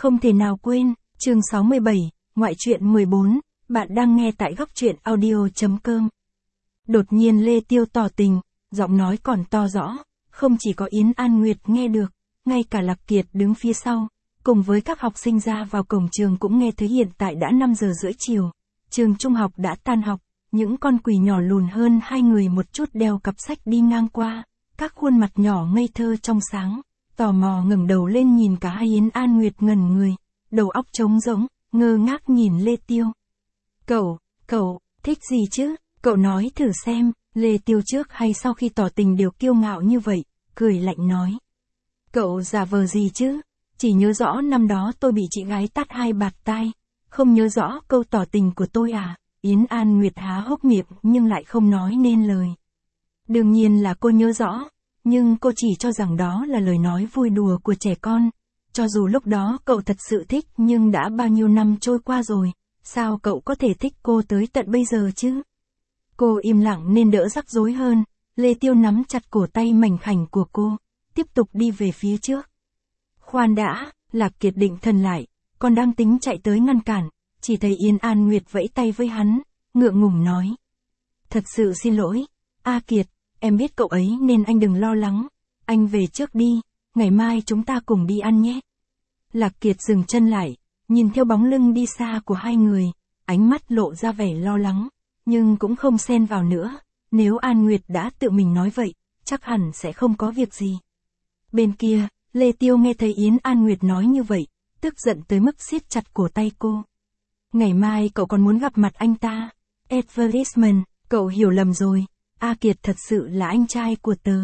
Không thể nào quên, chương 67, ngoại truyện 14, bạn đang nghe tại góc truyện audio.com. Đột nhiên Lê Tiêu tỏ tình, giọng nói còn to rõ, không chỉ có Yến An Nguyệt nghe được, ngay cả Lạc Kiệt đứng phía sau, cùng với các học sinh ra vào cổng trường cũng nghe thấy. Hiện tại đã 5 giờ rưỡi chiều, trường trung học đã tan học, những con quỷ nhỏ lùn hơn hai người một chút đeo cặp sách đi ngang qua, các khuôn mặt nhỏ ngây thơ trong sáng, tò mò ngẩng đầu lên nhìn cả hai. Yến An Nguyệt ngẩn người, đầu óc trống rỗng, ngơ ngác nhìn Lê Tiêu. Cậu, thích gì chứ? Cậu nói thử xem. Lê Tiêu trước hay sau khi tỏ tình đều kiêu ngạo như vậy, cười lạnh nói. Cậu giả vờ gì chứ? Chỉ nhớ rõ năm đó tôi bị chị gái tát 2 bạt tai, không nhớ rõ câu tỏ tình của tôi à? Yến An Nguyệt há hốc miệng nhưng lại không nói nên lời. Đương nhiên là cô nhớ rõ, nhưng cô chỉ cho rằng đó là lời nói vui đùa của trẻ con. Cho dù lúc đó cậu thật sự thích nhưng đã bao nhiêu năm trôi qua rồi, sao cậu có thể thích cô tới tận bây giờ chứ? Cô im lặng nên đỡ rắc rối hơn, Lê Tiêu nắm chặt cổ tay mảnh khảnh của cô, tiếp tục đi về phía trước. Khoan đã, Lạc Kiệt định thần lại, còn đang tính chạy tới ngăn cản, chỉ thấy Yến An Nguyệt vẫy tay với hắn, ngượng ngùng nói. Thật sự xin lỗi, A Kiệt, em biết cậu ấy nên anh đừng lo lắng, anh về trước đi, ngày mai chúng ta cùng đi ăn nhé. Lạc Kiệt dừng chân lại, nhìn theo bóng lưng đi xa của hai người, ánh mắt lộ ra vẻ lo lắng, nhưng cũng không xen vào nữa, nếu An Nguyệt đã tự mình nói vậy, chắc hẳn sẽ không có việc gì. Bên kia, Lê Tiêu nghe thấy Yến An Nguyệt nói như vậy, tức giận tới mức siết chặt cổ tay cô. Ngày mai cậu còn muốn gặp mặt anh ta. Advertisement, cậu hiểu lầm rồi, A Kiệt thật sự là anh trai của tớ.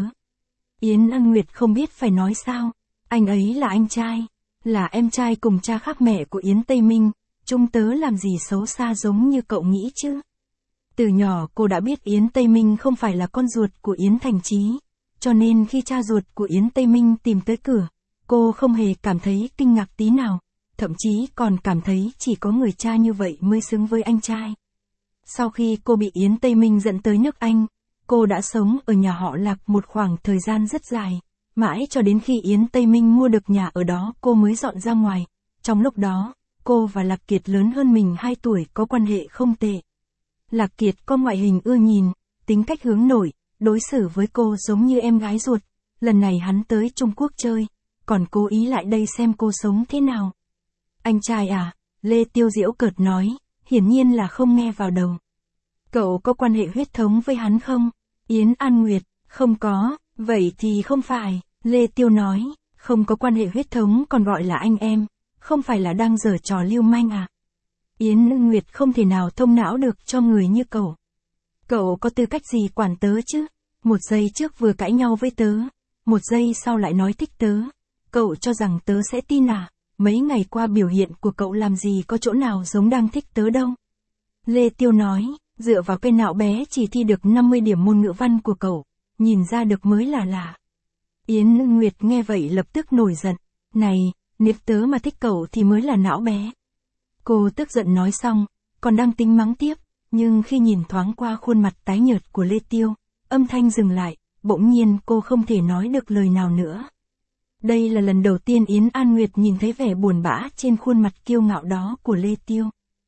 Yến An Nguyệt không biết phải nói sao, anh ấy là anh trai, là em trai cùng cha khác mẹ của Yến Tây Minh, chúng tớ làm gì xấu xa giống như cậu nghĩ chứ. Từ nhỏ cô đã biết Yến Tây Minh không phải là con ruột của Yến Thành Chí, cho nên khi cha ruột của Yến Tây Minh tìm tới cửa, cô không hề cảm thấy kinh ngạc tí nào, thậm chí còn cảm thấy chỉ có người cha như vậy mới xứng với anh trai. Sau khi cô bị Yến Tây Minh dẫn tới nước Anh, cô đã sống ở nhà họ Lạc một khoảng thời gian rất dài, mãi cho đến khi Yến Tây Minh mua được nhà ở đó cô mới dọn ra ngoài. Trong lúc đó, cô và Lạc Kiệt lớn hơn mình 2 tuổi có quan hệ không tệ. Lạc Kiệt có ngoại hình ưa nhìn, tính cách hướng nội, đối xử với cô giống như em gái ruột. Lần này hắn tới Trung Quốc chơi, còn cố ý lại đây xem cô sống thế nào. Anh trai à? Lê Tiêu giễu cợt nói, hiển nhiên là không nghe vào đầu. Cậu có quan hệ huyết thống với hắn không? Yến An Nguyệt, không có, vậy thì không phải. Lê Tiêu nói, không có quan hệ huyết thống còn gọi là anh em, không phải là đang giở trò lưu manh à? Yến Nguyệt không thể nào thông não được cho người như cậu. Cậu có tư cách gì quản tớ chứ? Một giây trước vừa cãi nhau với tớ, một giây sau lại nói thích tớ. Cậu cho rằng tớ sẽ tin à? Mấy ngày qua biểu hiện của cậu làm gì có chỗ nào giống đang thích tớ đâu. Lê Tiêu nói, dựa vào cái não bé chỉ thi được 50 điểm môn ngữ văn của cậu, nhìn ra được mới là lạ. Yến Nguyệt nghe vậy lập tức nổi giận. Này, nếu tớ mà thích cậu thì mới là não bé. Cô tức giận nói xong, còn đang tính mắng tiếp, nhưng khi nhìn thoáng qua khuôn mặt tái nhợt của Lê Tiêu, âm thanh dừng lại, bỗng nhiên cô không thể nói được lời nào nữa. Đây là lần đầu tiên Yến An Nguyệt nhìn thấy vẻ buồn bã trên khuôn mặt kiêu ngạo đó của Lê Tiêu.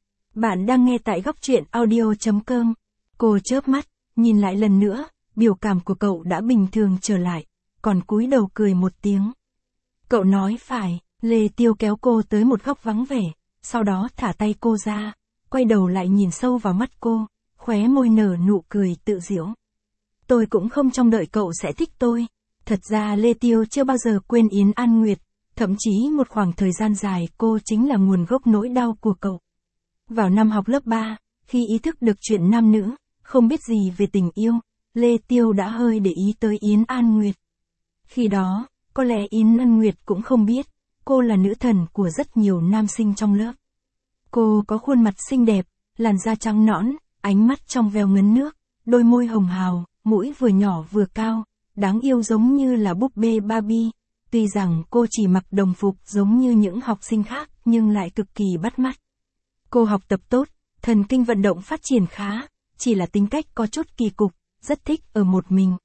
Bạn đang nghe tại góc truyện audio.com. Cô chớp mắt, nhìn lại lần nữa, biểu cảm của cậu đã bình thường trở lại, còn cúi đầu cười một tiếng. Cậu nói phải. Lê Tiêu kéo cô tới một góc vắng vẻ, sau đó thả tay cô ra, quay đầu lại nhìn sâu vào mắt cô, khóe môi nở nụ cười tự giễu. Tôi cũng không trông đợi cậu sẽ thích tôi. Thật ra Lê Tiêu chưa bao giờ quên Yến An Nguyệt, thậm chí một khoảng thời gian dài cô chính là nguồn gốc nỗi đau của cậu. Vào năm học lớp 3, khi ý thức được chuyện nam nữ, không biết gì về tình yêu, Lê Tiêu đã hơi để ý tới Yến An Nguyệt. Khi đó, có lẽ Yến An Nguyệt cũng không biết, cô là nữ thần của rất nhiều nam sinh trong lớp. Cô có khuôn mặt xinh đẹp, làn da trắng nõn, ánh mắt trong veo ngấn nước, đôi môi hồng hào, mũi vừa nhỏ vừa cao, đáng yêu giống như là búp bê Barbie. Tuy rằng cô chỉ mặc đồng phục giống như những học sinh khác nhưng lại cực kỳ bắt mắt. Cô học tập tốt, thần kinh vận động phát triển khá, chỉ là tính cách có chút kỳ cục, rất thích ở một mình.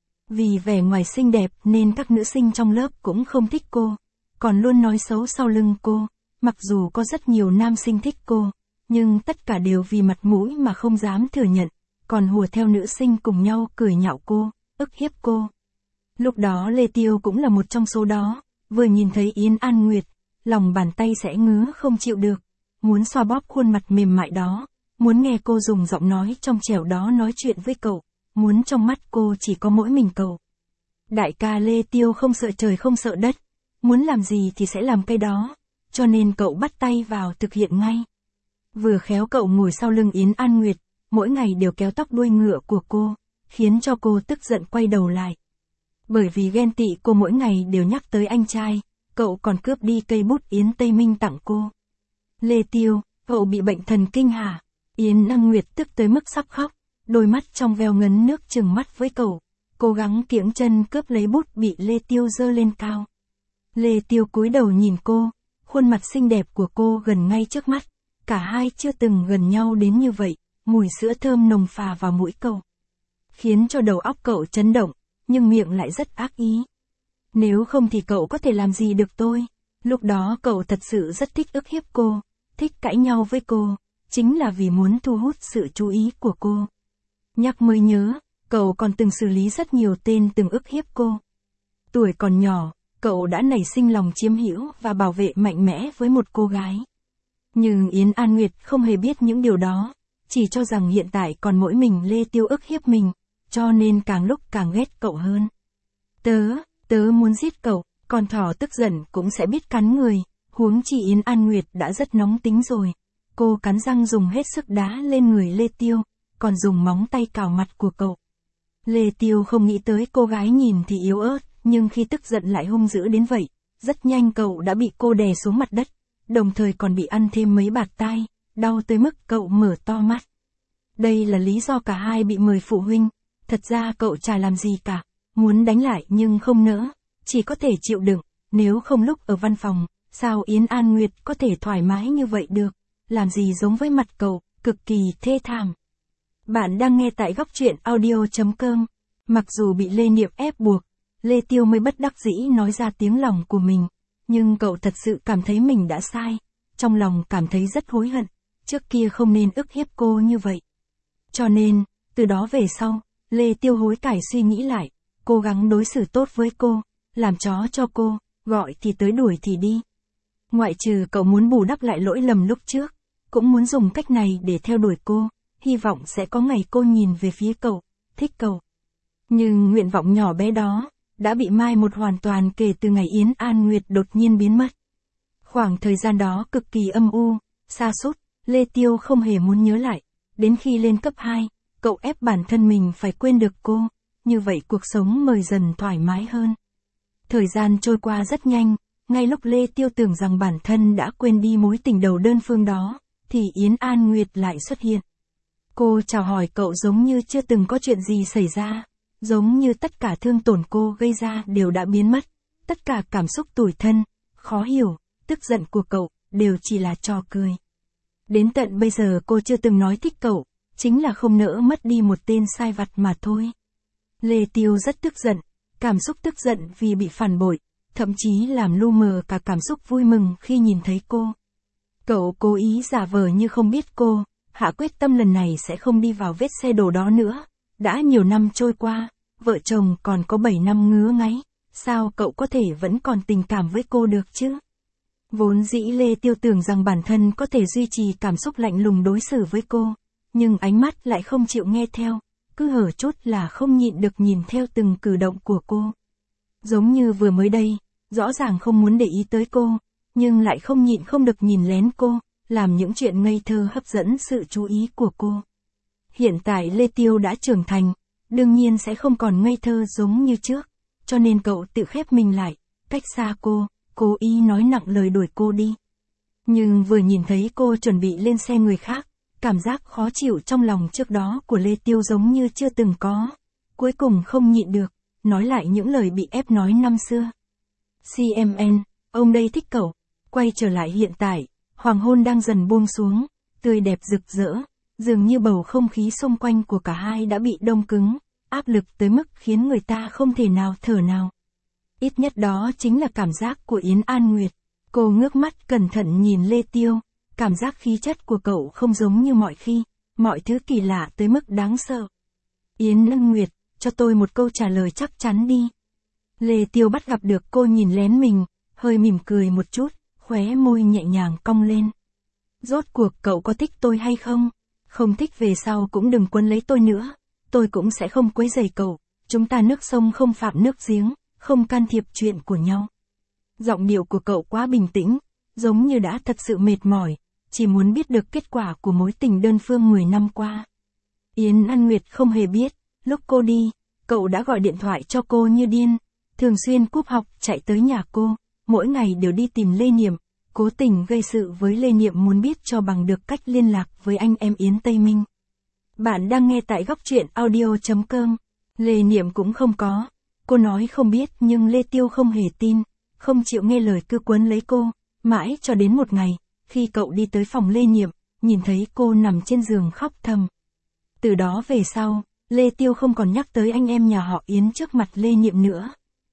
Vì vẻ ngoài xinh đẹp nên các nữ sinh trong lớp cũng không thích cô, còn luôn nói xấu sau lưng cô, Mặc dù có rất nhiều nam sinh thích cô, nhưng tất cả đều vì mặt mũi mà không dám thừa nhận, còn hùa theo nữ sinh cùng nhau cười nhạo cô, ức hiếp cô. Lúc đó Lê Tiêu cũng là một trong số đó, vừa nhìn thấy Yến An Nguyệt, lòng bàn tay sẽ ngứa không chịu được, muốn xoa bóp khuôn mặt mềm mại đó, muốn nghe cô dùng giọng nói trong trẻo đó nói chuyện với cậu, muốn trong mắt cô chỉ có mỗi mình cậu. Đại ca Lê Tiêu không sợ trời không sợ đất, muốn làm gì thì sẽ làm cái đó, cho nên cậu bắt tay vào thực hiện ngay. Vừa khéo cậu ngồi sau lưng Yến An Nguyệt, mỗi ngày đều kéo tóc đuôi ngựa của cô, khiến cho cô tức giận quay đầu lại. Bởi vì ghen tị cô mỗi ngày đều nhắc tới anh trai, cậu còn cướp đi cây bút Yến Tây Minh tặng cô. Lê Tiêu, cậu bị bệnh thần kinh hả? Yến An Nguyệt tức tới mức sắp khóc, đôi mắt trong veo ngấn nước trừng mắt với cậu, cố gắng kiễng chân cướp lấy bút bị Lê Tiêu giơ lên cao. Lê Tiêu cúi đầu nhìn cô, khuôn mặt xinh đẹp của cô gần ngay trước mắt, cả hai chưa từng gần nhau đến như vậy, mùi sữa thơm nồng phà vào mũi cậu, khiến cho đầu óc cậu chấn động, nhưng miệng lại rất ác ý. Nếu không thì cậu có thể làm gì được tôi? Lúc đó cậu thật sự rất thích ức hiếp cô, thích cãi nhau với cô, chính là vì muốn thu hút sự chú ý của cô. Nhắc mới nhớ, cậu còn từng xử lý rất nhiều tên từng ức hiếp cô. Tuổi còn nhỏ, cậu đã nảy sinh lòng chiếm hữu và bảo vệ mạnh mẽ với một cô gái. Nhưng Yến An Nguyệt không hề biết những điều đó, chỉ cho rằng hiện tại còn mỗi mình Lê Tiêu ức hiếp mình, cho nên càng lúc càng ghét cậu hơn. Tớ muốn giết cậu, con thỏ tức giận cũng sẽ biết cắn người, huống chi Yến An Nguyệt đã rất nóng tính rồi. Cô cắn răng dùng hết sức đá lên người Lê Tiêu, còn dùng móng tay cào mặt của cậu. Lê Tiêu không nghĩ tới cô gái nhìn thì yếu ớt, nhưng khi tức giận lại hung dữ đến vậy, rất nhanh cậu đã bị cô đè xuống mặt đất, đồng thời còn bị ăn thêm mấy bạt tai, đau tới mức cậu mở to mắt. Đây là lý do cả hai bị mời phụ huynh, thật ra cậu chả làm gì cả, muốn đánh lại nhưng không nỡ, chỉ có thể chịu đựng, nếu không lúc ở văn phòng, sao Yến An Nguyệt có thể thoải mái như vậy được, làm gì giống với mặt cậu, cực kỳ thê thảm. Bạn đang nghe tại góc truyện audio.com, mặc dù bị Lê Niệm ép buộc, Lê Tiêu mới bất đắc dĩ nói ra tiếng lòng của mình, nhưng cậu thật sự cảm thấy mình đã sai, trong lòng cảm thấy rất hối hận, trước kia không nên ức hiếp cô như vậy. Cho nên, từ đó về sau, Lê Tiêu hối cải suy nghĩ lại, cố gắng đối xử tốt với cô, làm chó cho cô, gọi thì tới đuổi thì đi. Ngoại trừ cậu muốn bù đắp lại lỗi lầm lúc trước, cũng muốn dùng cách này để theo đuổi cô, hy vọng sẽ có ngày cô nhìn về phía cậu, thích cậu. Nhưng nguyện vọng nhỏ bé đó, đã bị mai một hoàn toàn kể từ ngày Yến An Nguyệt đột nhiên biến mất. Khoảng thời gian đó cực kỳ âm u, sa sút, Lê Tiêu không hề muốn nhớ lại, đến khi lên cấp 2, cậu ép bản thân mình phải quên được cô, như vậy cuộc sống mới dần thoải mái hơn. Thời gian trôi qua rất nhanh, ngay lúc Lê Tiêu tưởng rằng bản thân đã quên đi mối tình đầu đơn phương đó, thì Yến An Nguyệt lại xuất hiện. Cô chào hỏi cậu giống như chưa từng có chuyện gì xảy ra, giống như tất cả thương tổn cô gây ra đều đã biến mất, tất cả cảm xúc tủi thân, khó hiểu, tức giận của cậu, đều chỉ là trò cười. Đến tận bây giờ cô chưa từng nói thích cậu, chính là không nỡ mất đi một tên sai vặt mà thôi. Lê Tiêu rất tức giận, cảm xúc tức giận vì bị phản bội, thậm chí làm lu mờ cả cảm xúc vui mừng khi nhìn thấy cô. Cậu cố ý giả vờ như không biết cô, hạ quyết tâm lần này sẽ không đi vào vết xe đổ đó nữa. Đã nhiều năm trôi qua, vợ chồng còn có 7 năm ngứa ngáy, sao cậu có thể vẫn còn tình cảm với cô được chứ? Vốn dĩ Lê Tiêu tưởng rằng bản thân có thể duy trì cảm xúc lạnh lùng đối xử với cô, nhưng ánh mắt lại không chịu nghe theo, cứ hở chút là không nhịn được nhìn theo từng cử động của cô. Giống như vừa mới đây, rõ ràng không muốn để ý tới cô, nhưng lại không nhịn không được nhìn lén cô, làm những chuyện ngây thơ hấp dẫn sự chú ý của cô. Hiện tại Lê Tiêu đã trưởng thành, đương nhiên sẽ không còn ngây thơ giống như trước, cho nên cậu tự khép mình lại, cách xa cô, cố ý nói nặng lời đuổi cô đi. Nhưng vừa nhìn thấy cô chuẩn bị lên xe người khác, cảm giác khó chịu trong lòng trước đó của Lê Tiêu giống như chưa từng có, cuối cùng không nhịn được, nói lại những lời bị ép nói năm xưa. CMN, ông đây thích cậu, quay trở lại hiện tại, hoàng hôn đang dần buông xuống, tươi đẹp rực rỡ, dường như bầu không khí xung quanh của cả hai đã bị đông cứng, áp lực tới mức khiến người ta không thể nào thở nào. Ít nhất đó chính là cảm giác của Yến An Nguyệt. Cô ngước mắt cẩn thận nhìn Lê Tiêu, cảm giác khí chất của cậu không giống như mọi khi, mọi thứ kỳ lạ tới mức đáng sợ. Yến Ân Nguyệt, cho tôi một câu trả lời chắc chắn đi. Lê Tiêu bắt gặp được cô nhìn lén mình, hơi mỉm cười một chút, khóe môi nhẹ nhàng cong lên. Rốt cuộc cậu có thích tôi hay không? Không thích về sau cũng đừng quấn lấy tôi nữa, tôi cũng sẽ không quấy rầy cậu, chúng ta nước sông không phạm nước giếng, không can thiệp chuyện của nhau. Giọng điệu của cậu quá bình tĩnh, giống như đã thật sự mệt mỏi, chỉ muốn biết được kết quả của mối tình đơn phương 10 năm qua. Yến Ân Nguyệt không hề biết, lúc cô đi, cậu đã gọi điện thoại cho cô như điên, thường xuyên cúp học chạy tới nhà cô, mỗi ngày đều đi tìm Lê Niệm, cố tình gây sự với Lê Niệm muốn biết cho bằng được cách liên lạc với anh em Yến Tây Minh. Bạn đang nghe tại góc truyện audio.com. Lê Niệm cũng không có. Cô nói không biết nhưng Lê Tiêu không hề tin, không chịu nghe lời cứ quấn lấy cô, mãi cho đến một ngày, khi cậu đi tới phòng Lê Niệm, nhìn thấy cô nằm trên giường khóc thầm. Từ đó về sau, Lê Tiêu không còn nhắc tới anh em nhà họ Yến trước mặt Lê Niệm nữa.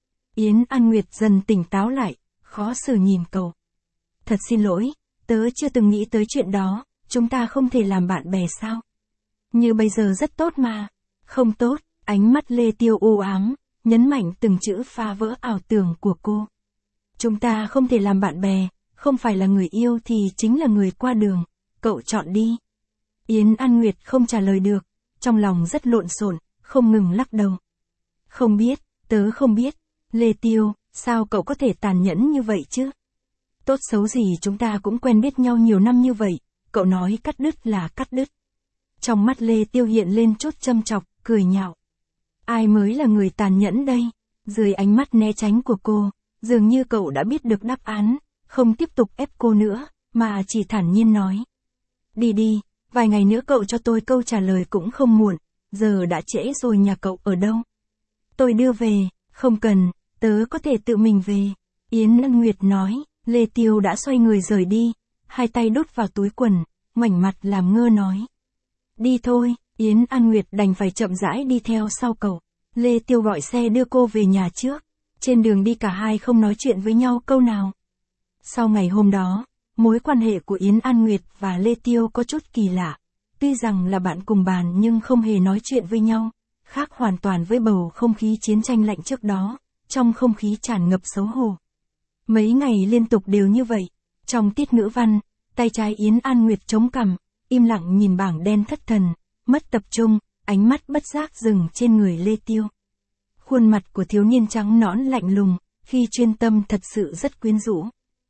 Yến An Nguyệt dần tỉnh táo lại, khó xử nhìn cậu. Thật xin lỗi, tớ chưa từng nghĩ tới chuyện đó, chúng ta không thể làm bạn bè sao? Như bây giờ rất tốt mà. Không tốt, ánh mắt Lê Tiêu u ám, nhấn mạnh từng chữ phá vỡ ảo tưởng của cô. Chúng ta không thể làm bạn bè, không phải là người yêu thì chính là người qua đường, cậu chọn đi. Yến An Nguyệt không trả lời được, trong lòng rất lộn xộn, không ngừng lắc đầu. Không biết, tớ không biết, Lê Tiêu, sao cậu có thể tàn nhẫn như vậy chứ? Tốt xấu gì chúng ta cũng quen biết nhau nhiều năm như vậy, cậu nói cắt đứt là cắt đứt. Trong mắt Lê Tiêu hiện lên chút châm chọc, cười nhạo. Ai mới là người tàn nhẫn đây? Dưới ánh mắt né tránh của cô, dường như cậu đã biết được đáp án, không tiếp tục ép cô nữa, mà chỉ thản nhiên nói. Đi đi, vài ngày nữa cậu cho tôi câu trả lời cũng không muộn, giờ đã trễ rồi, nhà cậu ở đâu? Tôi đưa về, không cần, tớ có thể tự mình về. Yến Ân Nguyệt nói. Lê Tiêu đã xoay người rời đi, hai tay đút vào túi quần, ngoảnh mặt làm ngơ nói. Đi thôi, Yến An Nguyệt đành phải chậm rãi đi theo sau cậu. Lê Tiêu gọi xe đưa cô về nhà trước. Trên đường đi cả hai không nói chuyện với nhau câu nào. Sau ngày hôm đó, mối quan hệ của Yến An Nguyệt và Lê Tiêu có chút kỳ lạ. Tuy rằng là bạn cùng bàn nhưng không hề nói chuyện với nhau, khác hoàn toàn với bầu không khí chiến tranh lạnh trước đó, trong không khí tràn ngập xấu hổ. Mấy ngày liên tục đều như vậy. Trong tiết ngữ văn, tay trái Yến An Nguyệt chống cằm, im lặng nhìn bảng đen thất thần, mất tập trung, ánh mắt bất giác dừng trên người Lê Tiêu. Khuôn mặt của thiếu niên trắng nõn lạnh lùng, khi chuyên tâm thật sự rất quyến rũ.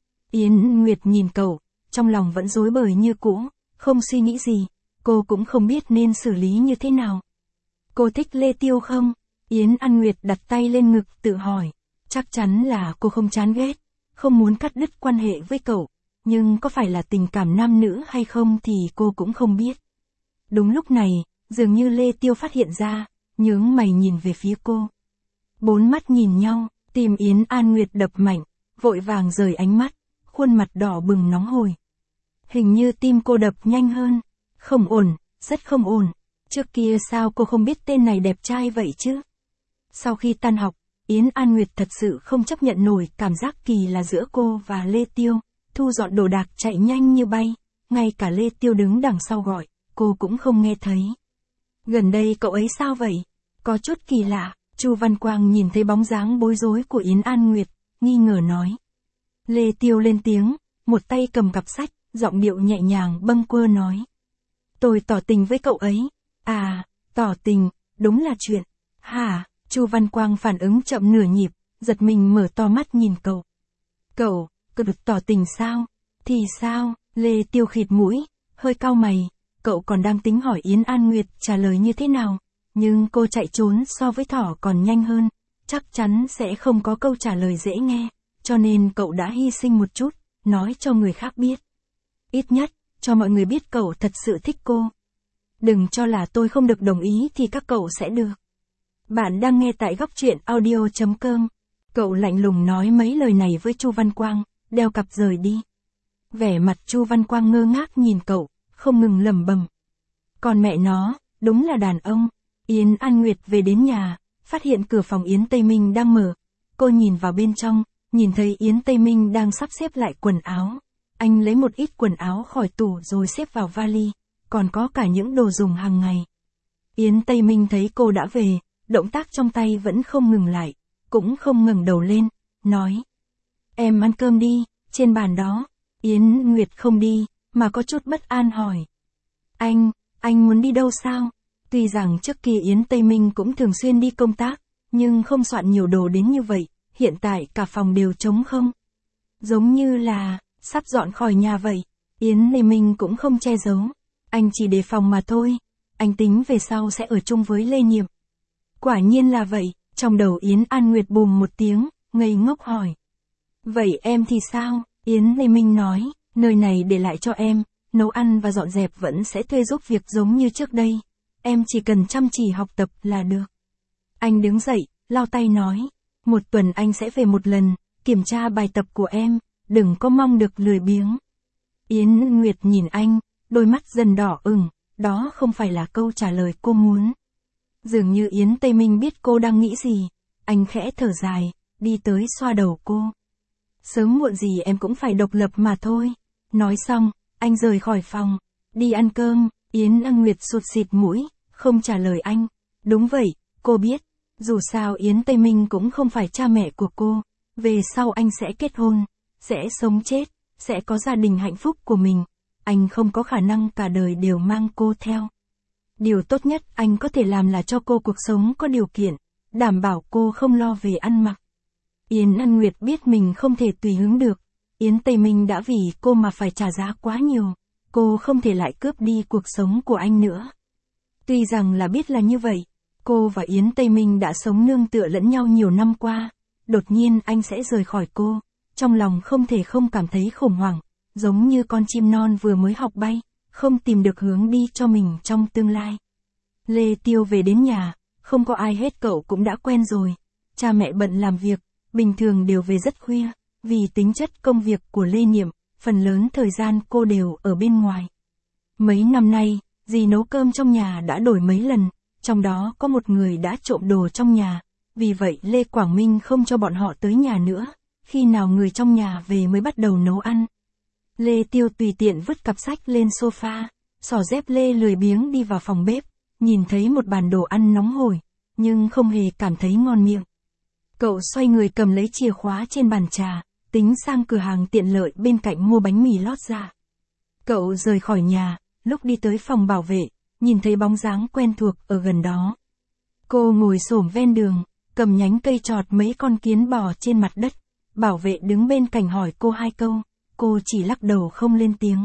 Yến Nguyệt nhìn cậu, trong lòng vẫn rối bời như cũ, không suy nghĩ gì, cô cũng không biết nên xử lý như thế nào. Cô thích Lê Tiêu không? Yến An Nguyệt đặt tay lên ngực tự hỏi. Chắc chắn là cô không chán ghét, không muốn cắt đứt quan hệ với cậu, nhưng có phải là tình cảm nam nữ hay không thì cô cũng không biết. Đúng lúc này, dường như Lê Tiêu phát hiện ra, nhướng mày nhìn về phía cô. Bốn mắt nhìn nhau, tim Yến An Nguyệt đập mạnh, vội vàng rời ánh mắt, khuôn mặt đỏ bừng nóng hổi. Hình như tim cô đập nhanh hơn, không ổn, rất không ổn. Trước kia sao cô không biết tên này đẹp trai vậy chứ? Sau khi tan học, Yến An Nguyệt thật sự không chấp nhận nổi cảm giác kỳ lạ giữa cô và Lê Tiêu, thu dọn đồ đạc chạy nhanh như bay, ngay cả Lê Tiêu đứng đằng sau gọi, cô cũng không nghe thấy. Gần đây cậu ấy sao vậy? Có chút kỳ lạ, Chu Văn Quang nhìn thấy bóng dáng bối rối của Yến An Nguyệt, nghi ngờ nói. Lê Tiêu lên tiếng, một tay cầm cặp sách, giọng điệu nhẹ nhàng bâng quơ nói. Tôi tỏ tình với cậu ấy. À, tỏ tình, đúng là chuyện. Hả? Chu Văn Quang phản ứng chậm nửa nhịp, giật mình mở to mắt nhìn cậu. Cậu được tỏ tình sao? Thì sao? Lê Tiêu khịt mũi, hơi cau mày, cậu còn đang tính hỏi Yến An Nguyệt trả lời như thế nào, nhưng cô chạy trốn so với thỏ còn nhanh hơn, chắc chắn sẽ không có câu trả lời dễ nghe, cho nên cậu đã hy sinh một chút, nói cho người khác biết. Ít nhất, cho mọi người biết cậu thật sự thích cô. Đừng cho là tôi không được đồng ý thì các cậu sẽ được. Bạn đang nghe tại góc truyện audio.com. Cậu lạnh lùng nói mấy lời này với Chu Văn Quang, đeo cặp rời đi. Vẻ mặt Chu Văn Quang ngơ ngác nhìn cậu, không ngừng lẩm bẩm. Còn mẹ nó, đúng là đàn ông. Yến An Nguyệt về đến nhà, phát hiện cửa phòng Yến Tây Minh đang mở. Cô nhìn vào bên trong, nhìn thấy Yến Tây Minh đang sắp xếp lại quần áo. Anh lấy một ít quần áo khỏi tủ rồi xếp vào vali, còn có cả những đồ dùng hàng ngày. Yến Tây Minh thấy cô đã về, động tác trong tay vẫn không ngừng lại, cũng không ngẩng đầu lên, nói. Em ăn cơm đi, trên bàn đó. Yến Nguyệt không đi, mà có chút bất an hỏi. Anh muốn đi đâu sao? Tuy rằng trước kia Yến Tây Minh cũng thường xuyên đi công tác, nhưng không soạn nhiều đồ đến như vậy, hiện tại cả phòng đều trống không. Giống như là, sắp dọn khỏi nhà vậy. Yến Tây Minh cũng không che giấu. Anh chỉ đề phòng mà thôi. Anh tính về sau sẽ ở chung với Lê Niệm. Quả nhiên là vậy, trong đầu Yến An Nguyệt bùm một tiếng, ngây ngốc hỏi. Vậy em thì sao? Yến Tây Minh nói, nơi này để lại cho em, nấu ăn và dọn dẹp vẫn sẽ thuê giúp việc giống như trước đây. Em chỉ cần chăm chỉ học tập là được. Anh đứng dậy, lau tay nói, một tuần anh sẽ về một lần, kiểm tra bài tập của em, đừng có mong được lười biếng. Yến Nguyệt nhìn anh, đôi mắt dần đỏ ửng, đó không phải là câu trả lời cô muốn. Dường như Yến Tây Minh biết cô đang nghĩ gì, anh khẽ thở dài, đi tới xoa đầu cô. Sớm muộn gì em cũng phải độc lập mà thôi. Nói xong, anh rời khỏi phòng, đi ăn cơm. Yến Nguyệt sụt xịt mũi, không trả lời anh. Đúng vậy, cô biết, dù sao Yến Tây Minh cũng không phải cha mẹ của cô, về sau anh sẽ kết hôn, sẽ sống chết, sẽ có gia đình hạnh phúc của mình, anh không có khả năng cả đời đều mang cô theo. Điều tốt nhất anh có thể làm là cho cô cuộc sống có điều kiện, đảm bảo cô không lo về ăn mặc. Yến An Nguyệt biết mình không thể tùy hứng được, Yến Tây Minh đã vì cô mà phải trả giá quá nhiều, cô không thể lại cướp đi cuộc sống của anh nữa. Tuy rằng là biết là như vậy, cô và Yến Tây Minh đã sống nương tựa lẫn nhau nhiều năm qua, đột nhiên anh sẽ rời khỏi cô, trong lòng không thể không cảm thấy khủng hoảng, giống như con chim non vừa mới học bay, không tìm được hướng đi cho mình trong tương lai. Lê Tiêu về đến nhà, không có ai hết, cậu cũng đã quen rồi, cha mẹ bận làm việc, bình thường đều về rất khuya, vì tính chất công việc của Lê Niệm, phần lớn thời gian cô đều ở bên ngoài. Mấy năm nay, dì nấu cơm trong nhà đã đổi mấy lần, trong đó có một người đã trộm đồ trong nhà, vì vậy Lê Quảng Minh không cho bọn họ tới nhà nữa, khi nào người trong nhà về mới bắt đầu nấu ăn. Lê Tiêu tùy tiện vứt cặp sách lên sofa, xỏ dép Lê lười biếng đi vào phòng bếp, nhìn thấy một bàn đồ ăn nóng hổi, nhưng không hề cảm thấy ngon miệng. Cậu xoay người cầm lấy chìa khóa trên bàn trà, tính sang cửa hàng tiện lợi bên cạnh mua bánh mì lót ra. Cậu rời khỏi nhà, lúc đi tới phòng bảo vệ, nhìn thấy bóng dáng quen thuộc ở gần đó. Cô ngồi xổm ven đường, cầm nhánh cây chọt mấy con kiến bò trên mặt đất, bảo vệ đứng bên cạnh hỏi cô hai câu, cô chỉ lắc đầu không lên tiếng.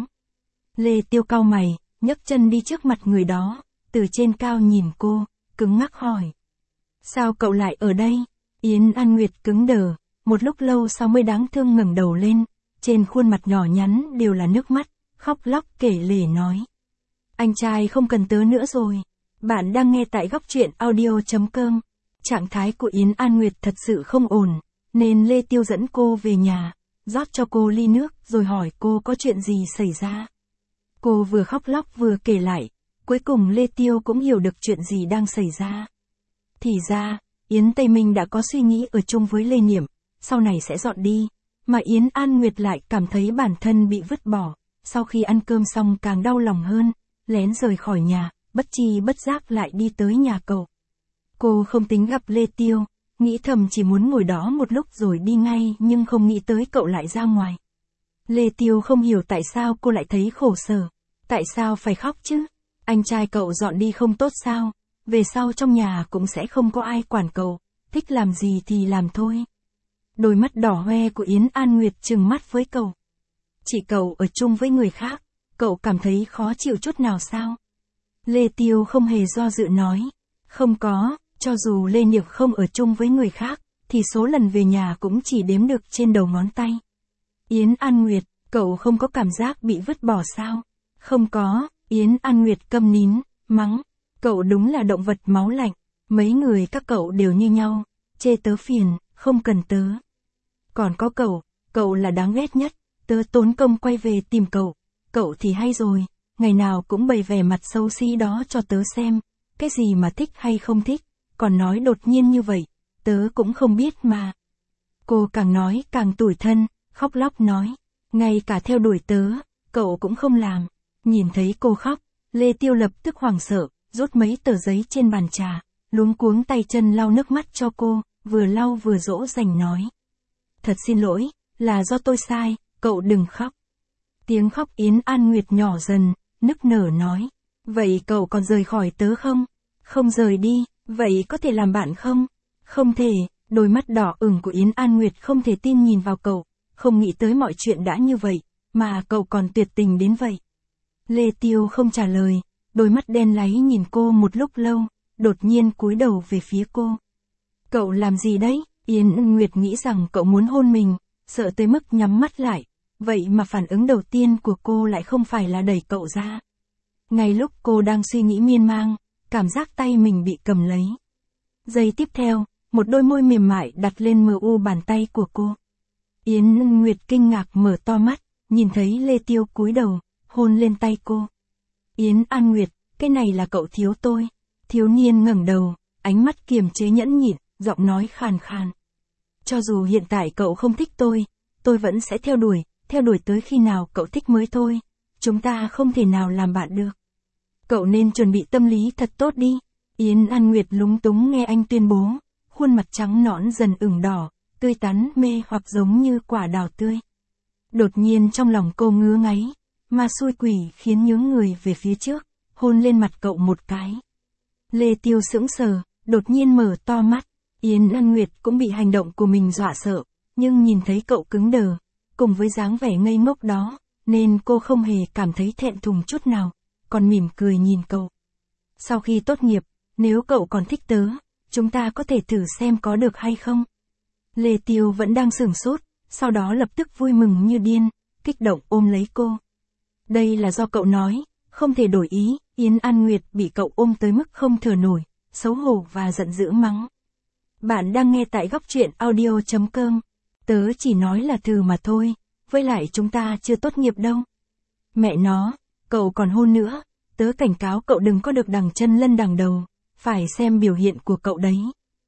Lê Tiêu cau mày, nhấc chân đi trước mặt người đó, từ trên cao nhìn cô, cứng ngắc hỏi. Sao cậu lại ở đây? Yến An Nguyệt cứng đờ, một lúc lâu sau mới đáng thương ngẩng đầu lên, trên khuôn mặt nhỏ nhắn đều là nước mắt, khóc lóc kể lể nói. Anh trai không cần tớ nữa rồi. Bạn đang nghe tại góc truyện audio.com. Trạng thái của Yến An Nguyệt thật sự không ổn, nên Lê Tiêu dẫn cô về nhà, rót cho cô ly nước rồi hỏi cô có chuyện gì xảy ra. Cô vừa khóc lóc vừa kể lại, cuối cùng Lê Tiêu cũng hiểu được chuyện gì đang xảy ra. Thì ra, Yến Tây Minh đã có suy nghĩ ở chung với Lê Niệm, sau này sẽ dọn đi, mà Yến An Nguyệt lại cảm thấy bản thân bị vứt bỏ, sau khi ăn cơm xong càng đau lòng hơn, lén rời khỏi nhà, bất tri bất giác lại đi tới nhà cậu. Cô không tính gặp Lê Tiêu, nghĩ thầm chỉ muốn ngồi đó một lúc rồi đi ngay nhưng không nghĩ tới cậu lại ra ngoài. Lê Tiêu không hiểu tại sao cô lại thấy khổ sở, tại sao phải khóc chứ, anh trai cậu dọn đi không tốt sao, về sau trong nhà cũng sẽ không có ai quản cậu, thích làm gì thì làm thôi. Đôi mắt đỏ hoe của Yến An Nguyệt trừng mắt với cậu. Chị cậu ở chung với người khác, cậu cảm thấy khó chịu chút nào sao? Lê Tiêu không hề do dự nói, không có, cho dù Lê Niệm không ở chung với người khác, thì số lần về nhà cũng chỉ đếm được trên đầu ngón tay. Yến An Nguyệt, cậu không có cảm giác bị vứt bỏ sao? Không có, Yến An Nguyệt câm nín, mắng, cậu đúng là động vật máu lạnh, mấy người các cậu đều như nhau, chê tớ phiền, không cần tớ. Còn có cậu là đáng ghét nhất, tớ tốn công quay về tìm cậu thì hay rồi, ngày nào cũng bày vẻ mặt xấu xí đó cho tớ xem, cái gì mà thích hay không thích, còn nói đột nhiên như vậy, tớ cũng không biết mà. Cô càng nói càng tủi thân, khóc lóc nói. Ngay cả theo đuổi tớ, cậu cũng không làm. Nhìn thấy cô khóc, Lê Tiêu lập tức hoảng sợ, rút mấy tờ giấy trên bàn trà, luống cuống tay chân lau nước mắt cho cô, vừa lau vừa dỗ dành nói. Thật xin lỗi, là do tôi sai, cậu đừng khóc. Tiếng khóc Yến An Nguyệt nhỏ dần, nức nở nói. Vậy cậu còn rời khỏi tớ không? Không rời đi, vậy có thể làm bạn không? Không thể, đôi mắt đỏ ửng của Yến An Nguyệt không thể tin nhìn vào cậu, không nghĩ tới mọi chuyện đã như vậy, mà cậu còn tuyệt tình đến vậy. Lê Tiêu không trả lời, đôi mắt đen láy nhìn cô một lúc lâu, đột nhiên cúi đầu về phía cô. Cậu làm gì đấy? Yến Nguyệt nghĩ rằng cậu muốn hôn mình, sợ tới mức nhắm mắt lại, vậy mà phản ứng đầu tiên của cô lại không phải là đẩy cậu ra. Ngay lúc cô đang suy nghĩ miên man, cảm giác tay mình bị cầm lấy. Giây tiếp theo, một đôi môi mềm mại đặt lên mu bàn tay của cô. Yến Nguyệt kinh ngạc mở to mắt, nhìn thấy Lê Tiêu cúi đầu, hôn lên tay cô. Yến An Nguyệt, cái này là cậu thiếu tôi. Thiếu niên ngẩng đầu, ánh mắt kiềm chế nhẫn nhịn, giọng nói khàn khàn. Cho dù hiện tại cậu không thích tôi vẫn sẽ theo đuổi tới khi nào cậu thích mới thôi. Chúng ta không thể nào làm bạn được. Cậu nên chuẩn bị tâm lý thật tốt đi. Yến An Nguyệt lúng túng nghe anh tuyên bố, khuôn mặt trắng nõn dần ửng đỏ, tươi tắn mê hoặc giống như quả đào tươi. Đột nhiên trong lòng cô ngứa ngáy, ma xui quỷ khiến nhướng người về phía trước, hôn lên mặt cậu một cái. Lê Tiêu sững sờ, đột nhiên mở to mắt. Yến An Nguyệt cũng bị hành động của mình dọa sợ, nhưng nhìn thấy cậu cứng đờ, cùng với dáng vẻ ngây ngốc đó, nên cô không hề cảm thấy thẹn thùng chút nào, còn mỉm cười nhìn cậu. Sau khi tốt nghiệp, nếu cậu còn thích tớ, chúng ta có thể thử xem có được hay không? Lê Tiêu vẫn đang sửng sốt, sau đó lập tức vui mừng như điên, kích động ôm lấy cô. Đây là do cậu nói, không thể đổi ý. Yến An Nguyệt bị cậu ôm tới mức không thở nổi, xấu hổ và giận dữ mắng. Bạn đang nghe tại góc truyện audio.com. Tớ chỉ nói là thử mà thôi, với lại chúng ta chưa tốt nghiệp đâu. Mẹ nó, cậu còn hôn nữa, tớ cảnh cáo cậu đừng có được đằng chân lân đằng đầu, phải xem biểu hiện của cậu đấy.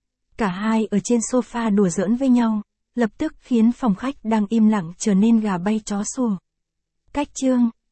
Cả hai ở trên sofa đùa giỡn với nhau, lập tức khiến phòng khách đang im lặng trở nên gà bay chó sủa. Cách chương